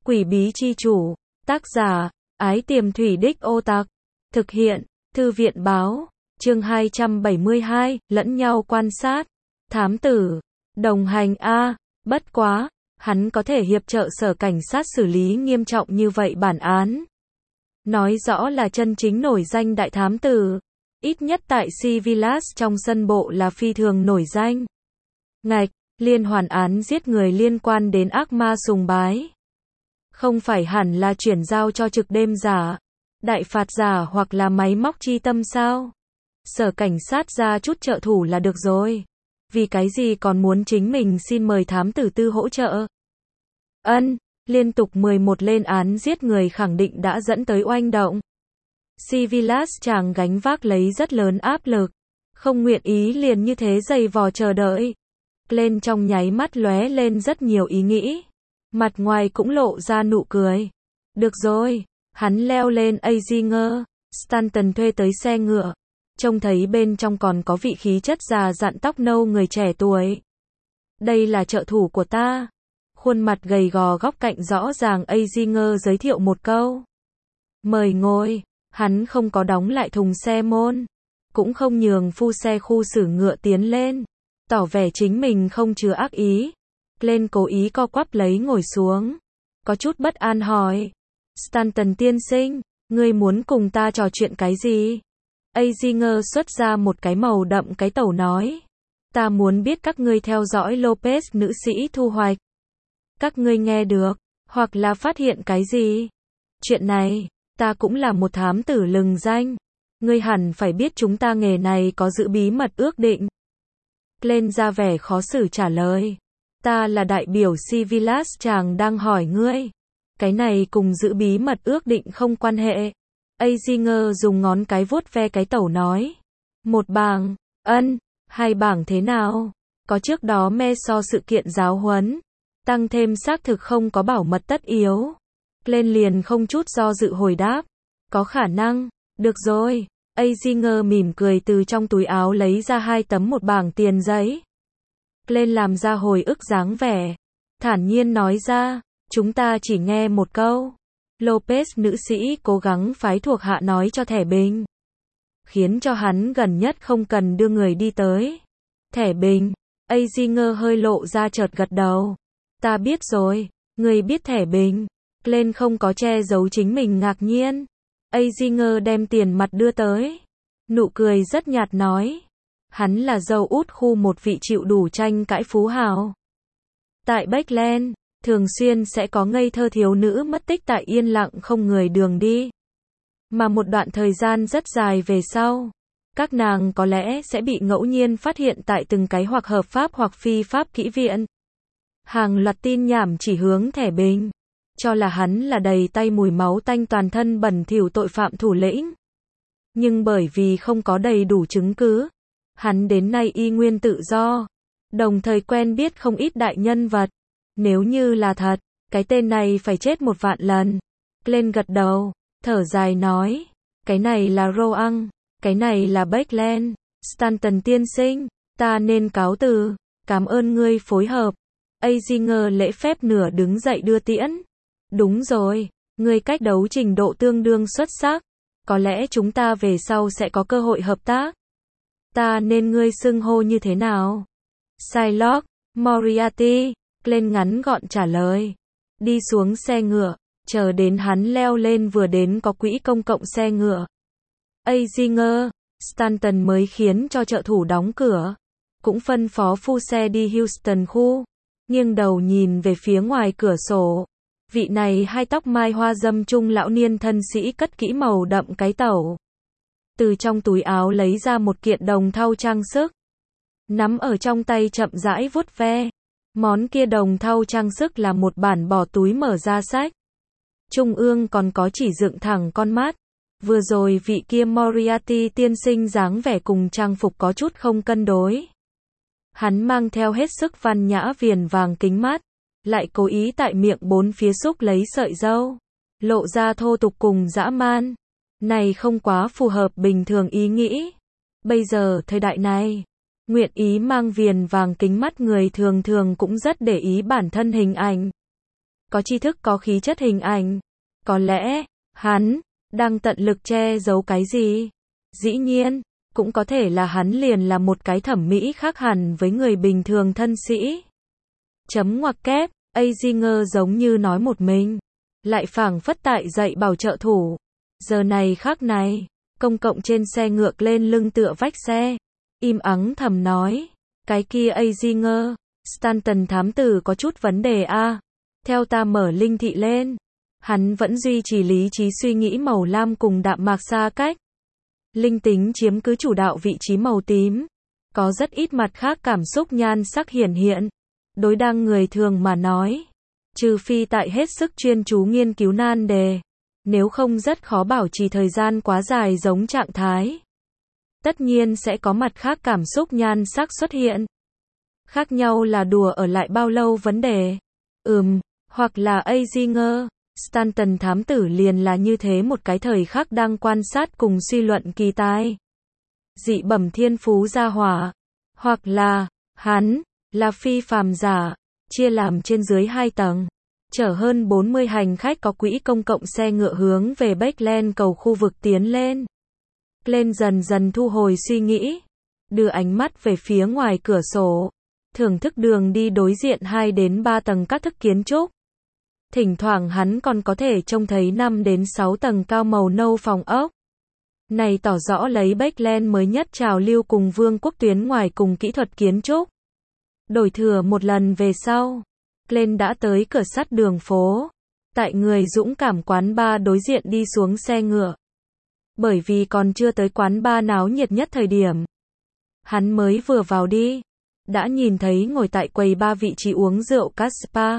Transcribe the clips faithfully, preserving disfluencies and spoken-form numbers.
Quỷ bí chi chủ, tác giả, Ái Tiềm Thủy Đích Ô Tặc, thực hiện, Thư viện báo, chương hai trăm bảy mươi hai, lẫn nhau quan sát, thám tử, đồng hành a, bất quá, hắn có thể hiệp trợ sở cảnh sát xử lý nghiêm trọng như vậy bản án. Nói rõ là chân chính nổi danh đại thám tử, ít nhất tại Civilas trong sân bộ là phi thường nổi danh. Ngạch, liên hoàn án giết người liên quan đến ác ma sùng bái. Không phải hẳn là chuyển giao cho trực đêm giả, đại phạt giả hoặc là máy móc chi tâm sao? Sở cảnh sát ra chút trợ thủ là được rồi. Vì cái gì còn muốn chính mình xin mời thám tử tư hỗ trợ? Ân, liên tục mười một lên án giết người khẳng định đã dẫn tới oanh động. Civilas chàng gánh vác lấy rất lớn áp lực, không nguyện ý liền như thế dày vò chờ đợi. Lên trong nháy mắt lóe lên rất nhiều ý nghĩ. Mặt ngoài cũng lộ ra nụ cười. Được rồi, hắn leo lên Azinger, Stanton thuê tới xe ngựa. Trông thấy bên trong còn có vị khí chất già dặn tóc nâu người trẻ tuổi. Đây là trợ thủ của ta. Khuôn mặt gầy gò góc cạnh rõ ràng Azinger giới thiệu một câu. Mời ngồi, hắn không có đóng lại thùng xe môn. Cũng không nhường phu xe khu xử ngựa tiến lên. Tỏ vẻ chính mình không chứa ác ý. Lên cố ý co quắp lấy ngồi xuống. Có chút bất an hỏi. Stanton tiên sinh, ngươi muốn cùng ta trò chuyện cái gì? Azinger xuất ra một cái màu đậm cái tẩu nói. Ta muốn biết các ngươi theo dõi Lopez nữ sĩ thu hoạch. Các ngươi nghe được, hoặc là phát hiện cái gì? Chuyện này, ta cũng là một thám tử lừng danh. Ngươi hẳn phải biết chúng ta nghề này có giữ bí mật ước định. Lên ra vẻ khó xử trả lời. Ta là đại biểu Civilas chàng đang hỏi ngươi. Cái này cùng giữ bí mật ước định không quan hệ. Azinger dùng ngón cái vuốt ve cái tẩu nói. Một bảng, ân, hai bảng thế nào? Có trước đó me so sự kiện giáo huấn. Tăng thêm xác thực không có bảo mật tất yếu. Lên liền không chút do dự hồi đáp. Có khả năng, được rồi. Azinger mỉm cười từ trong túi áo lấy ra hai tấm một bảng tiền giấy. Lên làm ra hồi ức dáng vẻ. Thản nhiên nói ra, chúng ta chỉ nghe một câu. Lopez nữ sĩ cố gắng phái thuộc hạ nói cho thẻ bình. Khiến cho hắn gần nhất không cần đưa người đi tới. Thẻ bình, Azinger hơi lộ ra chợt gật đầu. Ta biết rồi, người biết thẻ bình. Lên không có che giấu chính mình ngạc nhiên. Azinger đem tiền mặt đưa tới. Nụ cười rất nhạt nói. Hắn là dâu út khu một vị chịu đủ tranh cãi phú hào. Tại Backland, thường xuyên sẽ có ngây thơ thiếu nữ mất tích tại yên lặng không người đường đi. Mà một đoạn thời gian rất dài về sau, các nàng có lẽ sẽ bị ngẫu nhiên phát hiện tại từng cái hoặc hợp pháp hoặc phi pháp kỹ viện. Hàng loạt tin nhảm chỉ hướng thẻ bình, cho là hắn là đầy tay mùi máu tanh toàn thân bẩn thỉu tội phạm thủ lĩnh. Nhưng bởi vì không có đầy đủ chứng cứ, hắn đến nay y nguyên tự do, đồng thời quen biết không ít đại nhân vật. Nếu như là thật, cái tên này phải chết một vạn lần. Lên gật đầu, thở dài nói, cái này là Roang, cái này là Backland. Stanton tiên sinh, ta nên cáo từ, cảm ơn ngươi phối hợp. Azinger lễ phép nửa đứng dậy đưa tiễn. Đúng rồi, ngươi cách đấu trình độ tương đương xuất sắc. Có lẽ chúng ta về sau sẽ có cơ hội hợp tác. Ta nên ngươi xưng hô như thế nào? Shylock, Moriarty. Lên ngắn gọn trả lời. Đi xuống xe ngựa, chờ đến hắn leo lên vừa đến có quỹ công cộng xe ngựa. Azinger, Stanton mới khiến cho trợ thủ đóng cửa. Cũng phân phó phu xe đi Houston khu. Nghiêng đầu nhìn về phía ngoài cửa sổ. Vị này hai tóc mai hoa dâm trung lão niên thân sĩ cất kỹ màu đậm cái tẩu. Từ trong túi áo lấy ra một kiện đồng thau trang sức. Nắm ở trong tay chậm rãi vuốt ve. Món kia đồng thau trang sức là một bản bỏ túi mở ra sách. Trung ương còn có chỉ dựng thẳng con mắt. Vừa rồi vị kia Moriarty tiên sinh dáng vẻ cùng trang phục có chút không cân đối. Hắn mang theo hết sức văn nhã viền vàng kính mắt. Lại cố ý tại miệng bốn phía xúc lấy sợi râu. Lộ ra thô tục cùng dã man. Này không quá phù hợp bình thường ý nghĩ. Bây giờ thời đại này, nguyện ý mang viền vàng kính mắt người thường thường cũng rất để ý bản thân hình ảnh. có tri thức, có khí chất hình ảnh. Có lẽ, hắn đang tận lực che giấu cái gì? Dĩ nhiên, cũng có thể là hắn liền là một cái thẩm mỹ khác hẳn với người bình thường thân sĩ. Chấm ngoặc kép, Azinger giống như nói một mình, lại phảng phất tại dạy bảo trợ thủ. Giờ này khác này, công cộng trên xe ngược lên lưng tựa vách xe, im ắng thầm nói, cái kia Azinger, Stanton thám tử có chút vấn đề a. Theo ta mở linh thị lên, hắn vẫn duy trì lý trí suy nghĩ màu lam cùng đạm mạc xa cách. Linh tính chiếm cứ chủ đạo vị trí màu tím, có rất ít mặt khác cảm xúc nhan sắc hiển hiện. Đối đang người thường mà nói, trừ phi tại hết sức chuyên chú nghiên cứu nan đề, nếu không rất khó bảo trì thời gian quá dài giống trạng thái. Tất nhiên sẽ có mặt khác cảm xúc nhan sắc xuất hiện. Khác nhau là đùa ở lại bao lâu vấn đề. Ừm, hoặc là Azinger, Stanton thám tử liền là như thế một cái thời khắc đang quan sát cùng suy luận kỳ tai. Dị bẩm thiên phú gia hỏa. Hoặc là, hắn, là phi phàm giả, chia làm trên dưới hai tầng. Chở hơn bốn mươi hành khách có quỹ công cộng xe ngựa hướng về Backland cầu khu vực tiến lên. Lên dần dần thu hồi suy nghĩ, đưa ánh mắt về phía ngoài cửa sổ, thưởng thức đường đi đối diện hai đến ba tầng các thức kiến trúc. Thỉnh thoảng hắn còn có thể trông thấy năm đến sáu tầng cao màu nâu phòng ốc. Này tỏ rõ lấy Backland mới nhất trào lưu cùng vương quốc tuyến ngoài cùng kỹ thuật kiến trúc. Đổi thừa một lần về sau, Glenn đã tới cửa sắt đường phố, tại người dũng cảm quán bar đối diện đi xuống xe ngựa. Bởi vì còn chưa tới quán bar náo nhiệt nhất thời điểm. Hắn mới vừa vào đi, đã nhìn thấy ngồi tại quầy bar vị trí uống rượu Caspar.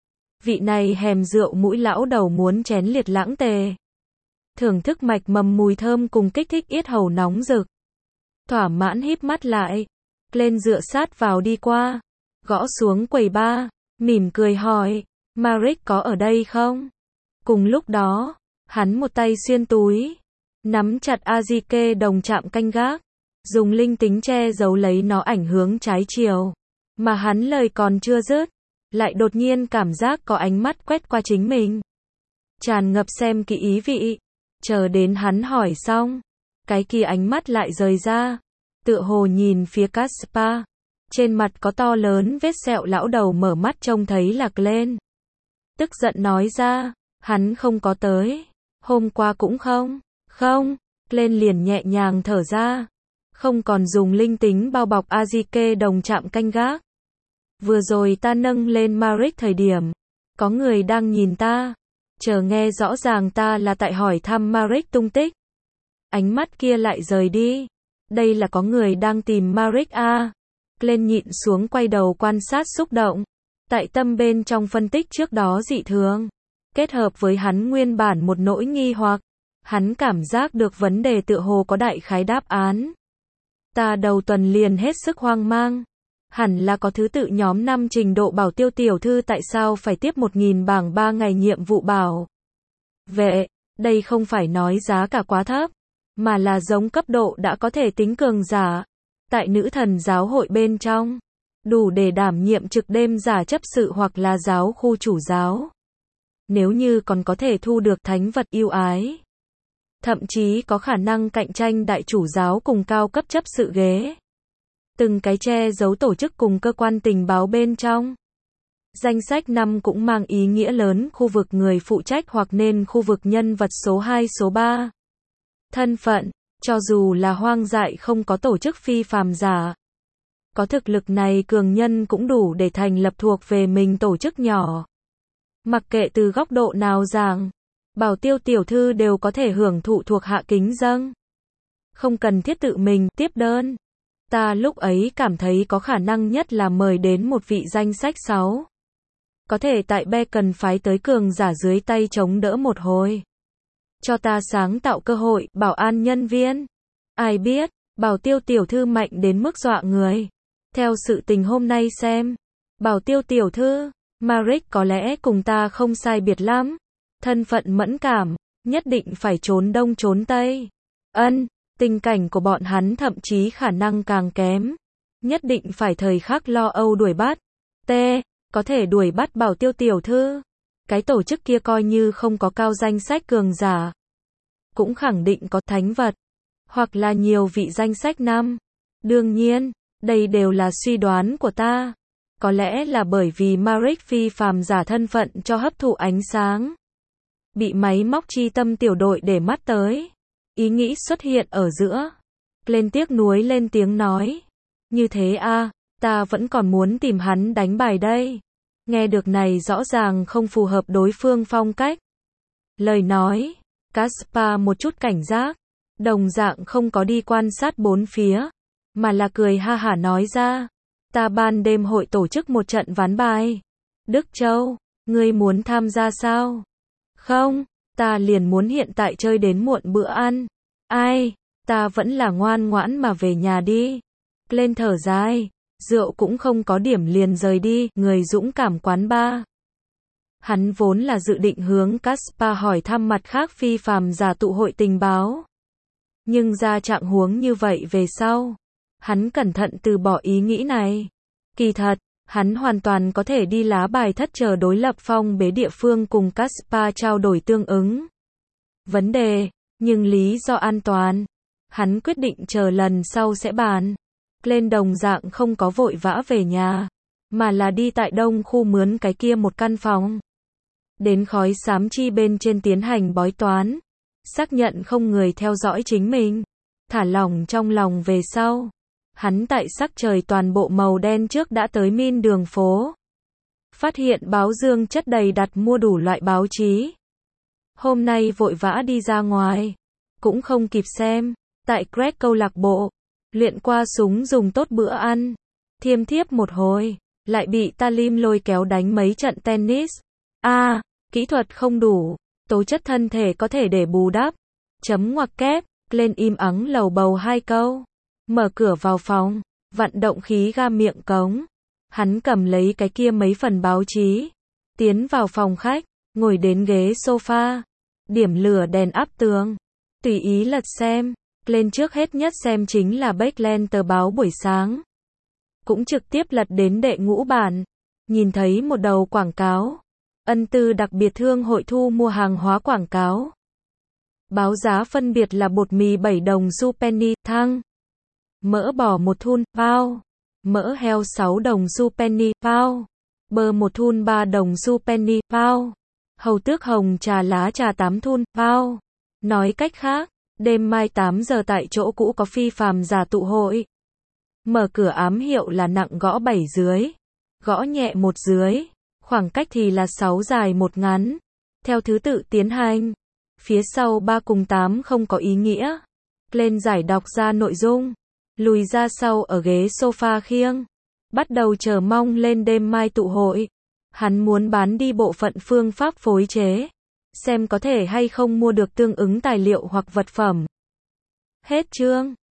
Vị này hèm rượu mũi lão đầu muốn chén liệt lãng tề. Thưởng thức mạch mầm mùi thơm cùng kích thích yết hầu nóng rực. Thỏa mãn híp mắt lại, lên dựa sát vào đi qua, gõ xuống quầy bar, mỉm cười hỏi, Maric có ở đây không? Cùng lúc đó, hắn một tay xuyên túi, nắm chặt Azike đồng chạm canh gác, dùng linh tính che giấu lấy nó ảnh hướng trái chiều. Mà hắn lời còn chưa dứt, lại đột nhiên cảm giác có ánh mắt quét qua chính mình. Tràn ngập xem kỹ ý vị, chờ đến hắn hỏi xong, cái kia ánh mắt lại rời ra, tựa hồ nhìn phía Caspar. Trên mặt có to lớn vết sẹo lão đầu mở mắt trông thấy là Glenn. Tức giận nói ra, hắn không có tới. Hôm qua cũng không. Không, Glenn liền nhẹ nhàng thở ra. Không còn dùng linh tính bao bọc Azike đồng chạm canh gác. Vừa rồi ta nâng lên Maric thời điểm, có người đang nhìn ta. Chờ nghe rõ ràng ta là tại hỏi thăm Maric tung tích. Ánh mắt kia lại rời đi. Đây là có người đang tìm Maric a. Glenn nhịn xuống quay đầu quan sát xúc động. Tại tâm bên trong phân tích trước đó dị thường. Kết hợp với hắn nguyên bản một nỗi nghi hoặc. Hắn cảm giác được vấn đề tựa hồ có đại khái đáp án. Ta đầu tuần liền hết sức hoang mang. Hẳn là có thứ tự nhóm năm trình độ bảo Tiêu tiểu thư tại sao phải tiếp một nghìn bảng ba ngày nhiệm vụ bảo vệ. Đây không phải nói giá cả quá thấp, mà là giống cấp độ đã có thể tính cường giả. Tại nữ thần giáo hội bên trong, đủ để đảm nhiệm trực đêm giả chấp sự hoặc là giáo khu chủ giáo. Nếu như còn có thể thu được thánh vật yêu ái, thậm chí có khả năng cạnh tranh đại chủ giáo cùng cao cấp chấp sự ghế. Từng cái che giấu tổ chức cùng cơ quan tình báo bên trong. Danh sách năm cũng mang ý nghĩa lớn khu vực người phụ trách hoặc nên khu vực nhân vật số hai số ba. Thân phận, cho dù là hoang dại không có tổ chức phi phàm giả. Có thực lực này cường nhân cũng đủ để thành lập thuộc về mình tổ chức nhỏ. Mặc kệ từ góc độ nào giảng, Bảo Tiêu tiểu thư đều có thể hưởng thụ thuộc hạ kính dâng. Không cần thiết tự mình tiếp đơn. Ta lúc ấy cảm thấy có khả năng nhất là mời đến một vị danh sách sáu. Có thể tại Beacon phái tới cường giả dưới tay chống đỡ một hồi. Cho ta sáng tạo cơ hội, bảo an nhân viên. Ai biết, Bảo Tiêu tiểu thư mạnh đến mức dọa người. Theo sự tình hôm nay xem, Bảo Tiêu tiểu thư, Maric có lẽ cùng ta không sai biệt lắm. Thân phận mẫn cảm, nhất định phải trốn đông trốn tây. Ân, tình cảnh của bọn hắn thậm chí khả năng càng kém. Nhất định phải thời khắc lo âu đuổi bắt. T, có thể đuổi bắt Bảo Tiêu tiểu thư. cái tổ chức kia coi như không có cao danh sách cường giả, cũng khẳng định có thánh vật, hoặc là nhiều vị danh sách năm. Đương nhiên, đây đều là suy đoán của ta. Có lẽ là bởi vì Maric phi phàm giả thân phận cho hấp thụ ánh sáng, bị máy móc chi tâm tiểu đội để mắt tới. Ý nghĩ xuất hiện ở giữa. Lên tiếc nuối lên tiếng nói. Như thế a, ta vẫn còn muốn tìm hắn đánh bài đây. Nghe được này rõ ràng không phù hợp đối phương phong cách. Lời nói, Caspar một chút cảnh giác, đồng dạng không có đi quan sát bốn phía, mà là cười ha hả nói ra. Ta ban đêm hội tổ chức một trận ván bài. Đức Châu, ngươi muốn tham gia sao? Không, ta liền muốn hiện tại chơi đến muộn bữa ăn. Ai, ta vẫn là ngoan ngoãn mà về nhà đi. Lên thở dài, rượu cũng không có điểm liền rời đi, người dũng cảm quán bar. Hắn vốn là dự định hướng Caspar hỏi thăm mặt khác phi phàm giả tụ hội tình báo. Nhưng ra trạng huống như vậy về sau, hắn cẩn thận từ bỏ ý nghĩ này. Kỳ thật, hắn hoàn toàn có thể đi lá bài thất chờ đối lập phong bế địa phương cùng Caspar trao đổi tương ứng vấn đề, nhưng lý do an toàn, hắn quyết định chờ lần sau sẽ bàn. Lên đồng dạng không có vội vã về nhà, mà là đi tại đông khu mướn cái kia một căn phòng. Đến khói xám chi bên trên tiến hành bói toán, xác nhận không người theo dõi chính mình, thả lỏng trong lòng về sau. Hắn tại sắc trời toàn bộ màu đen trước đã tới min đường phố. Phát hiện báo dương chất đầy đặt mua đủ loại báo chí. Hôm nay vội vã đi ra ngoài, cũng không kịp xem, tại Greg câu lạc bộ, luyện qua súng dùng tốt bữa ăn. Thiêm thiếp một hồi, lại bị Talim lôi kéo đánh mấy trận tennis. A, à, kỹ thuật không đủ, tố chất thân thể có thể để bù đắp. Chấm ngoặc kép, lên im ắng lầu bầu hai câu. Mở cửa vào phòng, vận động khí ga miệng cống. Hắn cầm lấy cái kia mấy phần báo chí, tiến vào phòng khách, ngồi đến ghế sofa, điểm lửa đèn áp tường, tùy ý lật xem. Lên trước hết nhất xem chính là Backland tờ báo buổi sáng. Cũng trực tiếp lật đến đệ ngũ bản, nhìn thấy một đầu quảng cáo. Ân Tư đặc biệt thương hội thu mua hàng hóa quảng cáo. Báo giá phân biệt là bột mì bảy đồng xu penny, thăng. Mỡ bò một thun, pound. Mỡ heo sáu đồng xu penny, pound. Bơ một thun ba đồng xu penny, pound. Hầu tước hồng trà lá trà tám thun, pound. Nói cách khác, đêm mai tám giờ tại chỗ cũ có phi phàm giả tụ hội. Mở cửa ám hiệu là nặng gõ bảy dưới, gõ nhẹ một dưới, khoảng cách thì là sáu dài một ngắn. Theo thứ tự tiến hành. Phía sau ba cùng tám không có ý nghĩa. Lên giải đọc ra nội dung. Lùi ra sau ở ghế sofa khiêng. Bắt đầu chờ mong lên đêm mai tụ hội. Hắn muốn bán đi bộ phận phương pháp phối chế. Xem có thể hay không mua được tương ứng tài liệu hoặc vật phẩm. Hết chương.